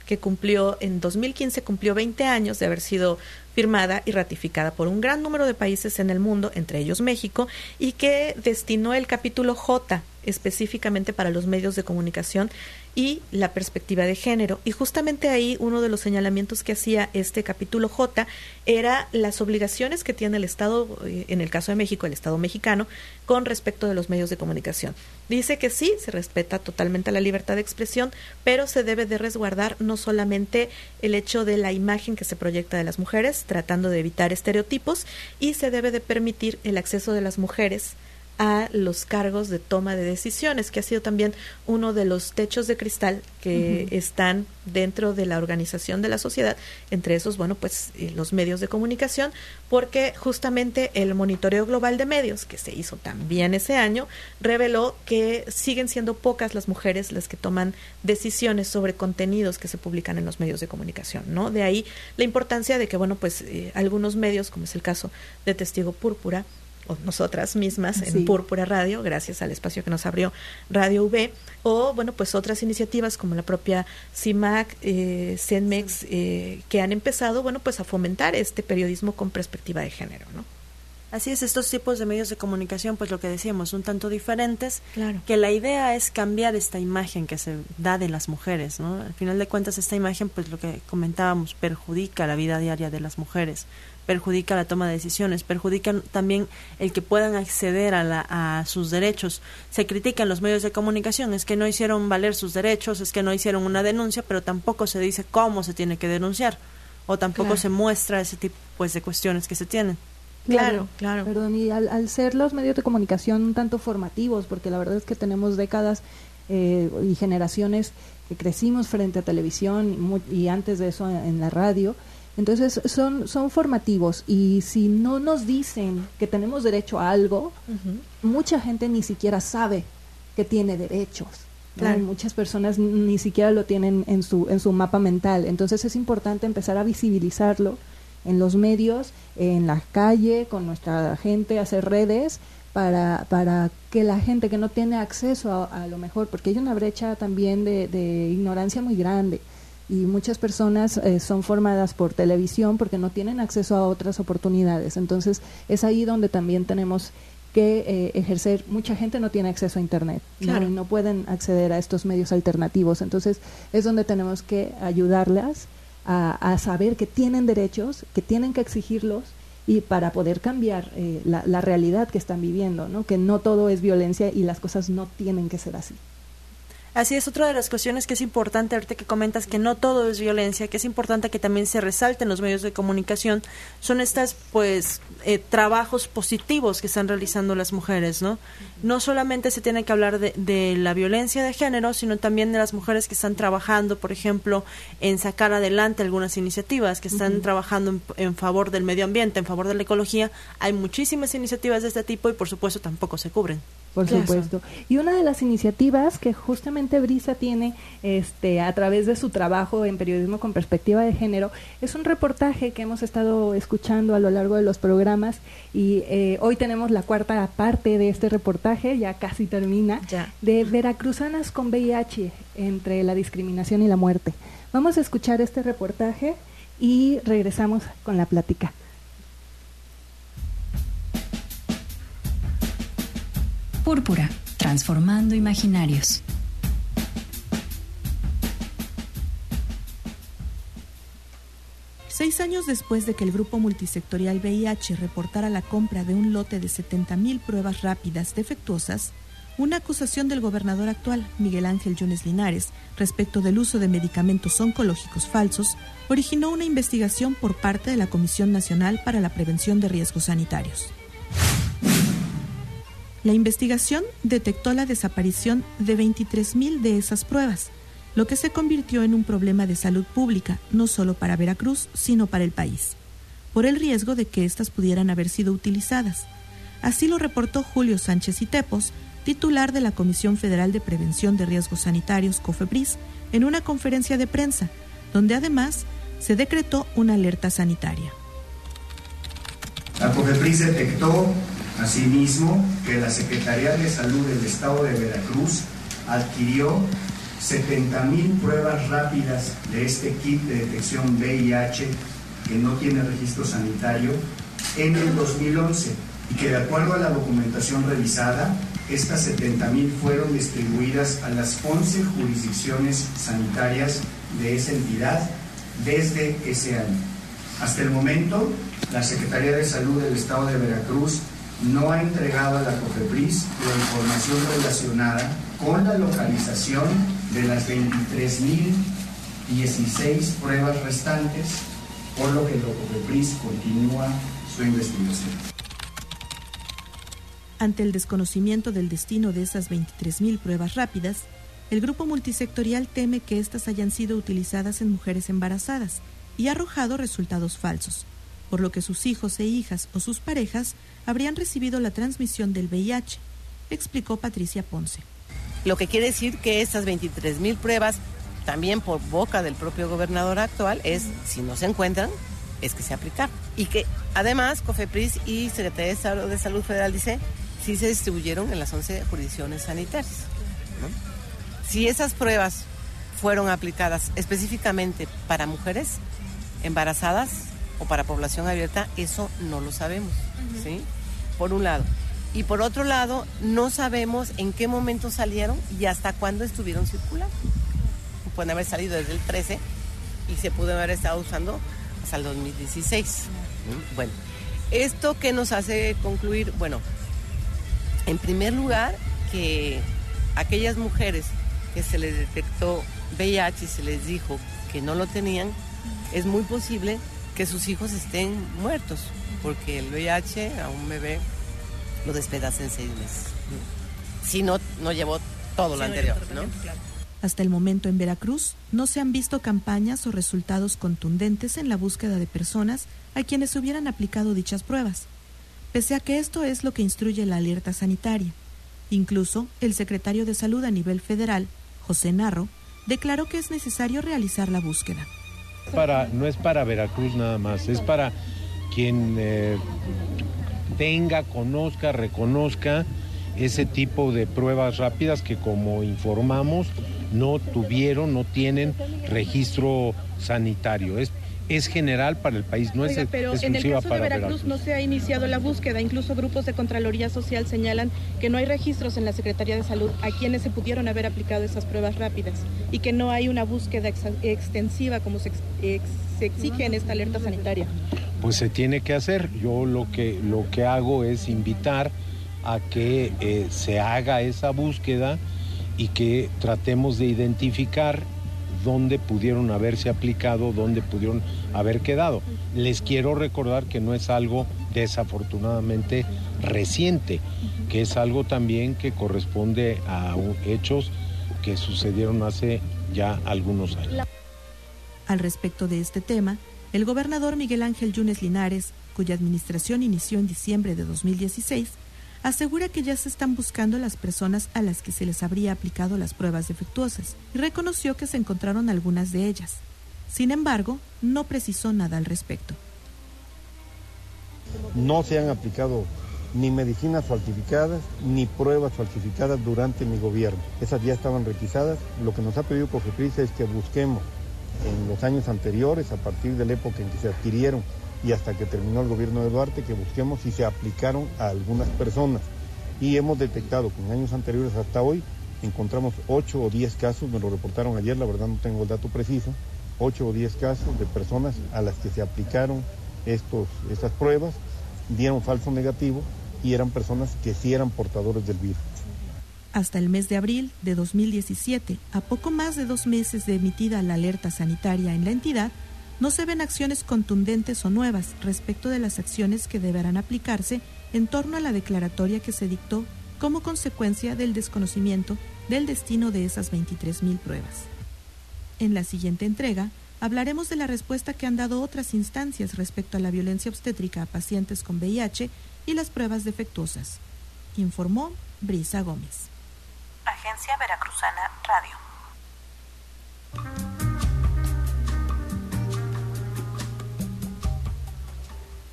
que en 2015 cumplió 20 años de haber sido firmada y ratificada por un gran número de países en el mundo, entre ellos México, y que destinó el capítulo J específicamente para los medios de comunicación y la perspectiva de género. Y justamente ahí uno de los señalamientos que hacía este capítulo J era las obligaciones que tiene el Estado, en el caso de México, el Estado mexicano, con respecto de los medios de comunicación. Dice que sí, se respeta totalmente la libertad de expresión, pero se debe de resguardar no solamente el hecho de la imagen que se proyecta de las mujeres, tratando de evitar estereotipos, y se debe de permitir el acceso de las mujeres a los cargos de toma de decisiones, que ha sido también uno de los techos de cristal que están dentro de la organización de la sociedad, entre esos, los medios de comunicación, porque justamente el monitoreo global de medios, que se hizo también ese año, reveló que siguen siendo pocas las mujeres las que toman decisiones sobre contenidos que se publican en los medios de comunicación, ¿no? De ahí la importancia de que, algunos medios, como es el caso de Testigo Púrpura, o nosotras mismas en Púrpura Radio, gracias al espacio que nos abrió Radio V, o otras iniciativas como la propia CIMAC, CENMEX, que han empezado a fomentar este periodismo con perspectiva de género, ¿no? Así es, estos tipos de medios de comunicación, pues lo que decíamos, un tanto diferentes, claro, que la idea es cambiar esta imagen que se da de las mujeres, ¿no? Al final de cuentas, esta imagen, pues lo que comentábamos, perjudica la vida diaria de las mujeres, perjudica la toma de decisiones, perjudica también el que puedan acceder a sus derechos. Se critican los medios de comunicación, es que no hicieron valer sus derechos, es que no hicieron una denuncia, pero tampoco se dice cómo se tiene que denunciar, o tampoco se muestra ese tipo de cuestiones que se tienen. Claro. Perdón, y al ser los medios de comunicación un tanto formativos, porque la verdad es que tenemos décadas y generaciones que crecimos frente a televisión y antes de eso en la radio, entonces son formativos, y si no nos dicen que tenemos derecho a algo, mucha gente ni siquiera sabe que tiene derechos. Claro. Muchas personas ni siquiera lo tienen en su mapa mental, entonces es importante empezar a visibilizarlo en los medios, en la calle, con nuestra gente, hacer redes para que la gente que no tiene acceso a lo mejor, porque hay una brecha también de ignorancia muy grande, y muchas personas son formadas por televisión porque no tienen acceso a otras oportunidades. Entonces es ahí donde también tenemos que ejercer. Mucha gente no tiene acceso a internet, claro, no pueden acceder a estos medios alternativos, entonces es donde tenemos que ayudarlas a saber que tienen derechos, que tienen que exigirlos, y para poder cambiar la realidad que están viviendo, ¿no? Que no todo es violencia y las cosas no tienen que ser así. Así es, otra de las cuestiones que es importante, ahorita que comentas que no todo es violencia, que es importante que también se resalten los medios de comunicación, son estas, trabajos positivos que están realizando las mujeres, ¿no? No solamente se tiene que hablar de la violencia de género, sino también de las mujeres que están trabajando, por ejemplo, en sacar adelante algunas iniciativas, que están trabajando en favor del medio ambiente, en favor de la ecología. Hay muchísimas iniciativas de este tipo y, por supuesto, tampoco se cubren. Por supuesto. Y una de las iniciativas que justamente Brisa tiene a través de su trabajo en periodismo con perspectiva de género es un reportaje que hemos estado escuchando a lo largo de los programas, y hoy tenemos la cuarta parte de este reportaje, ya casi termina, de veracruzanas con VIH, entre la discriminación y la muerte. Vamos a escuchar este reportaje y regresamos con la plática. Púrpura, transformando imaginarios. Seis años después de que el Grupo Multisectorial VIH reportara la compra de un lote de 70,000 pruebas rápidas defectuosas, una acusación del gobernador actual, Miguel Ángel Yunes Linares, respecto del uso de medicamentos oncológicos falsos, originó una investigación por parte de la Comisión Nacional para la Prevención de Riesgos Sanitarios. La investigación detectó la desaparición de 23,000 de esas pruebas, lo que se convirtió en un problema de salud pública, no solo para Veracruz, sino para el país, por el riesgo de que éstas pudieran haber sido utilizadas. Así lo reportó Julio Sánchez Itepos, titular de la Comisión Federal de Prevención de Riesgos Sanitarios, COFEPRIS, en una conferencia de prensa, donde además se decretó una alerta sanitaria. La COFEPRIS detectó asimismo que la Secretaría de Salud del Estado de Veracruz adquirió 70,000 pruebas rápidas de este kit de detección VIH que no tiene registro sanitario en el 2011 y que de acuerdo a la documentación revisada, estas 70,000 fueron distribuidas a las 11 jurisdicciones sanitarias de esa entidad desde ese año. Hasta el momento, la Secretaría de Salud del Estado de Veracruz no ha entregado a la COFEPRIS la información relacionada con la localización de las 23,016 pruebas restantes, por lo que la COFEPRIS continúa su investigación. Ante el desconocimiento del destino de esas 23,000 pruebas rápidas, el grupo multisectorial teme que éstas hayan sido utilizadas en mujeres embarazadas y ha arrojado resultados falsos, por lo que sus hijos e hijas o sus parejas habrían recibido la transmisión del VIH, explicó Patricia Ponce. Lo que quiere decir que estas 23,000 pruebas, también por boca del propio gobernador actual, es, si no se encuentran, es que se aplicaron. Y que además COFEPRIS y Secretaría de Salud Federal dice, sí se distribuyeron en las 11 jurisdicciones sanitarias, ¿no? Si esas pruebas fueron aplicadas específicamente para mujeres embarazadas o para población abierta, eso no lo sabemos, ¿sí? Por un lado. Y por otro lado, no sabemos en qué momento salieron y hasta cuándo estuvieron circulando. Pueden haber salido desde el 13 y se pudo haber estado usando hasta el 2016. Bueno, ¿esto qué nos hace concluir? Bueno, en primer lugar, que aquellas mujeres que se les detectó VIH y se les dijo que no lo tenían, es muy posible que sus hijos estén muertos, porque el VIH a un bebé lo despedaza en 6 meses. Si no llevó todo lo anterior, ¿no? Hasta el momento en Veracruz no se han visto campañas o resultados contundentes en la búsqueda de personas a quienes hubieran aplicado dichas pruebas, pese a que esto es lo que instruye la alerta sanitaria. Incluso el secretario de Salud a nivel federal, José Narro, declaró que es necesario realizar la búsqueda. No es para Veracruz nada más, es para quien tenga, conozca, reconozca ese tipo de pruebas rápidas que, como informamos, no tienen registro sanitario. Es general para el país, no es pero exclusiva en el caso para de Veracruz no se ha iniciado la búsqueda, incluso grupos de Contraloría Social señalan que no hay registros en la Secretaría de Salud a quienes se pudieron haber aplicado esas pruebas rápidas y que no hay una búsqueda extensiva como se exige en esta alerta sanitaria. Pues se tiene que hacer. Yo lo que hago es invitar a que se haga esa búsqueda y que tratemos de identificar dónde pudieron haberse aplicado, dónde pudieron haber quedado. Les quiero recordar que no es algo desafortunadamente reciente, que es algo también que corresponde a hechos que sucedieron hace ya algunos años. Al respecto de este tema, el gobernador Miguel Ángel Yunes Linares, cuya administración inició en diciembre de 2016, asegura que ya se están buscando las personas a las que se les habría aplicado las pruebas defectuosas y reconoció que se encontraron algunas de ellas. Sin embargo, no precisó nada al respecto. No se han aplicado ni medicinas falsificadas ni pruebas falsificadas durante mi gobierno. Esas ya estaban requisadas. Lo que nos ha pedido COFEPRIS es que busquemos en los años anteriores, a partir de la época en que se adquirieron y hasta que terminó el gobierno de Duarte, que busquemos si se aplicaron a algunas personas. Y hemos detectado que en años anteriores hasta hoy encontramos 8 o 10 casos, me lo reportaron ayer, la verdad no tengo el dato preciso, 8 o 10 casos de personas a las que se aplicaron estas pruebas, dieron falso negativo y eran personas que sí eran portadores del virus. Hasta el mes de abril de 2017, a poco más de 2 meses de emitida la alerta sanitaria en la entidad, no se ven acciones contundentes o nuevas respecto de las acciones que deberán aplicarse en torno a la declaratoria que se dictó como consecuencia del desconocimiento del destino de esas 23,000 pruebas. En la siguiente entrega, hablaremos de la respuesta que han dado otras instancias respecto a la violencia obstétrica a pacientes con VIH y las pruebas defectuosas. Informó Brisa Gómez. Agencia Veracruzana Radio.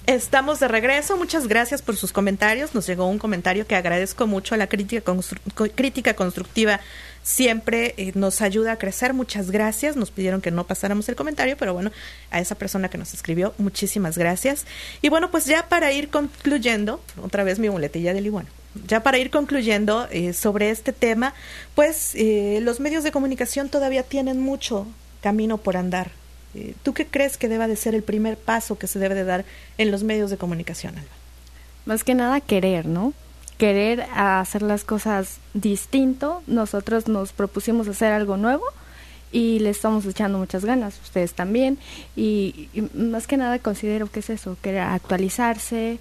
Estamos de regreso, muchas gracias por sus comentarios. Nos llegó un comentario que agradezco mucho, la crítica constructiva siempre nos ayuda a crecer, muchas gracias. Nos pidieron que no pasáramos el comentario, pero bueno, a esa persona que nos escribió, muchísimas gracias. Y bueno, pues ya para ir concluyendo, otra vez mi muletilla del igual. Ya para ir concluyendo sobre este tema, pues los medios de comunicación todavía tienen mucho camino por andar. ¿Tú qué crees que deba de ser el primer paso que se debe de dar en los medios de comunicación, Alba? Más que nada querer, ¿no? Querer hacer las cosas distinto. Nosotros nos propusimos hacer algo nuevo y le estamos echando muchas ganas, ustedes también. Y más que nada considero que es eso, querer actualizarse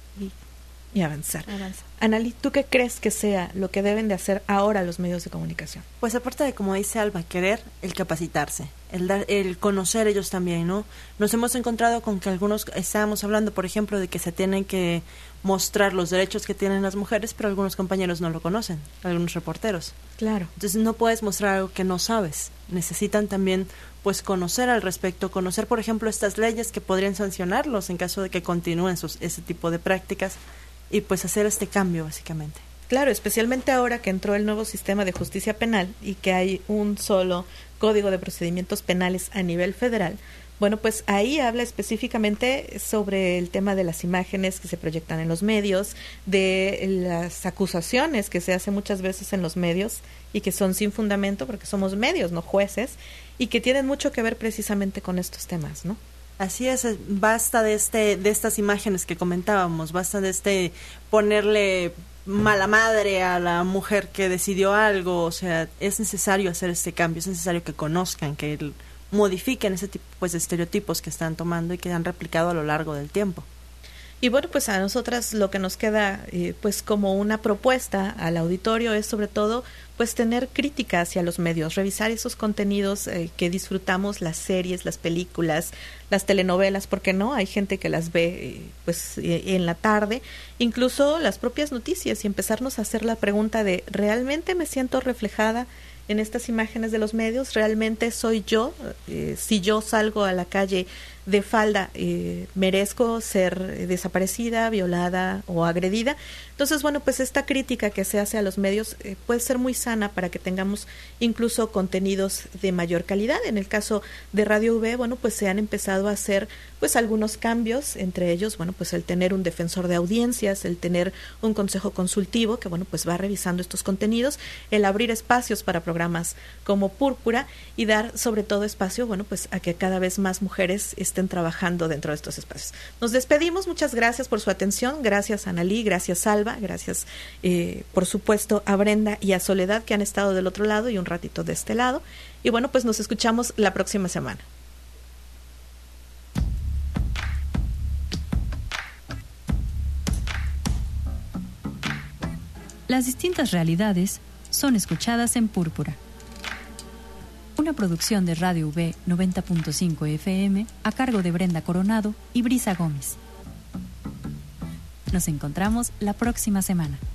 y avanzar. Analí, ¿tú qué crees que sea lo que deben de hacer ahora los medios de comunicación? Pues aparte de, como dice Alba, querer, el capacitarse, el conocer ellos también, ¿no? Nos hemos encontrado con que algunos, estábamos hablando, por ejemplo, de que se tienen que mostrar los derechos que tienen las mujeres, pero algunos compañeros no lo conocen, algunos reporteros. Claro. Entonces no puedes mostrar algo que no sabes. Necesitan también, pues, conocer al respecto, conocer, por ejemplo, estas leyes que podrían sancionarlos en caso de que continúen ese tipo de prácticas. Y pues hacer este cambio, básicamente. Claro, especialmente ahora que entró el nuevo sistema de justicia penal y que hay un solo Código de Procedimientos Penales a nivel federal. Bueno, pues ahí habla específicamente sobre el tema de las imágenes que se proyectan en los medios, de las acusaciones que se hacen muchas veces en los medios y que son sin fundamento porque somos medios, no jueces, y que tienen mucho que ver precisamente con estos temas, ¿no? Así es, basta de estas imágenes que comentábamos, basta de ponerle mala madre a la mujer que decidió algo, o sea, es necesario hacer este cambio, es necesario que conozcan, que modifiquen ese tipo pues de estereotipos que están tomando y que han replicado a lo largo del tiempo. Y bueno, pues a nosotras lo que nos queda pues como una propuesta al auditorio es sobre todo pues tener crítica hacia los medios, revisar esos contenidos que disfrutamos, las series, las películas, las telenovelas, porque no, hay gente que las ve pues en la tarde, incluso las propias noticias, y empezarnos a hacer la pregunta de ¿realmente me siento reflejada en estas imágenes de los medios? ¿Realmente soy yo? Si yo salgo a la calle de falda, merezco ser desaparecida, violada o agredida. Entonces, bueno, pues esta crítica que se hace a los medios puede ser muy sana para que tengamos incluso contenidos de mayor calidad. En el caso de Radio V, bueno, pues se han empezado a hacer pues algunos cambios, entre ellos, bueno, pues el tener un defensor de audiencias, el tener un consejo consultivo que, bueno, pues va revisando estos contenidos, el abrir espacios para programas como Púrpura y dar sobre todo espacio, bueno, pues a que cada vez más mujeres estén trabajando dentro de estos espacios. Nos despedimos, muchas gracias por su atención, gracias a Analí, gracias Alba, gracias por supuesto a Brenda y a Soledad que han estado del otro lado y un ratito de este lado, y bueno, pues nos escuchamos la próxima semana. Las distintas realidades son escuchadas en Púrpura. Una producción de Radio V 90.5 FM a cargo de Brenda Coronado y Brisa Gómez. Nos encontramos la próxima semana.